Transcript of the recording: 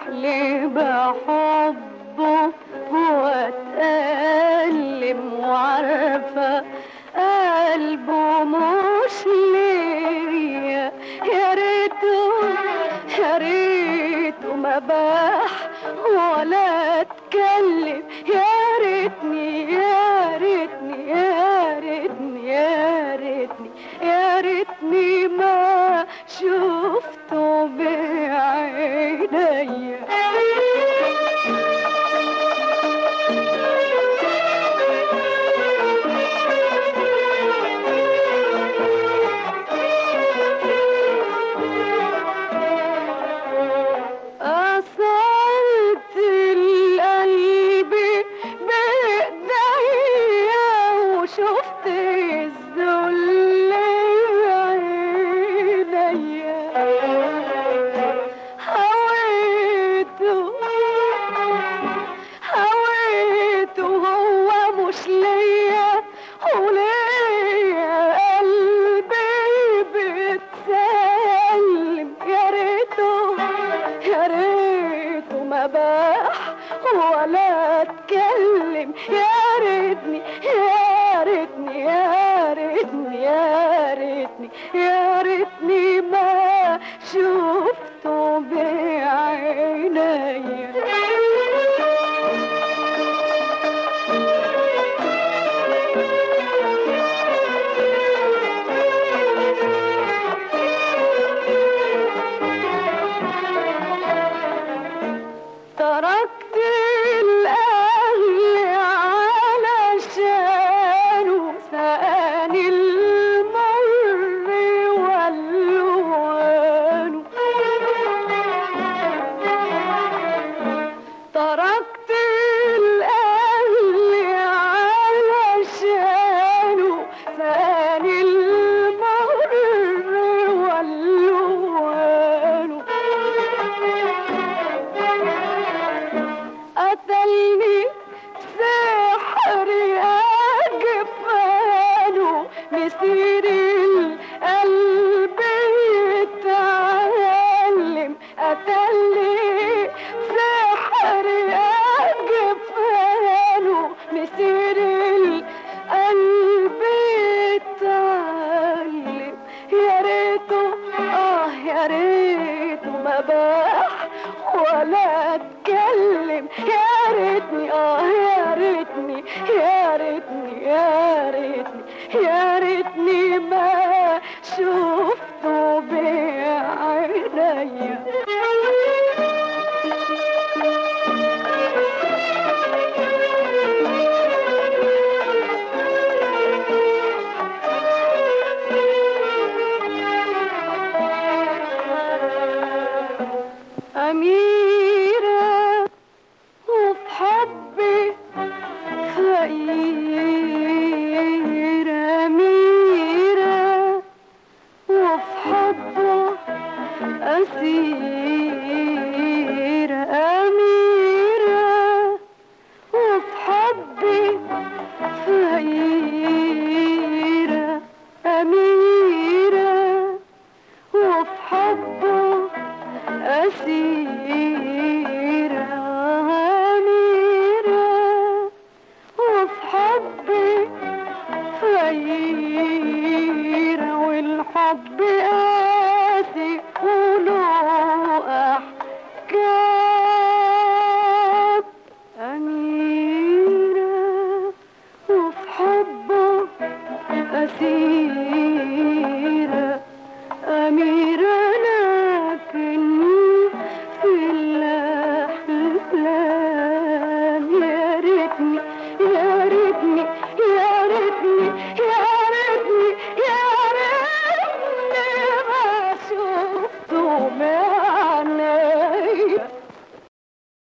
لي بحبه واتألم وعارفة قلبه مش ليا. يا ريته ما باح ولا اتكلم. يا ريتني ما شفته بعينيا. أصلت القلب بإيديا وشفت الذل بعينيا. هويته هو مش ليا وليا قلبي بتسلم. يا ريته ما باح ولا اتكلم. يا ريتني ما شفته بعينيا. تركت الأهل علشانه سقاني المر والوانه. تركت الأهل علشانه سقاني المر والوانه. قتلني سحر أجفانه مسير القلب يتعلم. قتلني سحر أجفانه مسير القلب يتعلم. يا ريته ما باح ولا اتكلم. يا ريتني ما شفته بعينيا. أميرة وفي حبي فقيرة. أميرة وفي حبه أسيرة. أميرة وفي حبي فقيرة. أميرة وفي حبه أسيرة. أميرة وفي حبي فقيرة. والحب قاسي وله أحكام. أميرة وفي حبه أسيرة. أميرة لكن في الأحلام. يا ريتني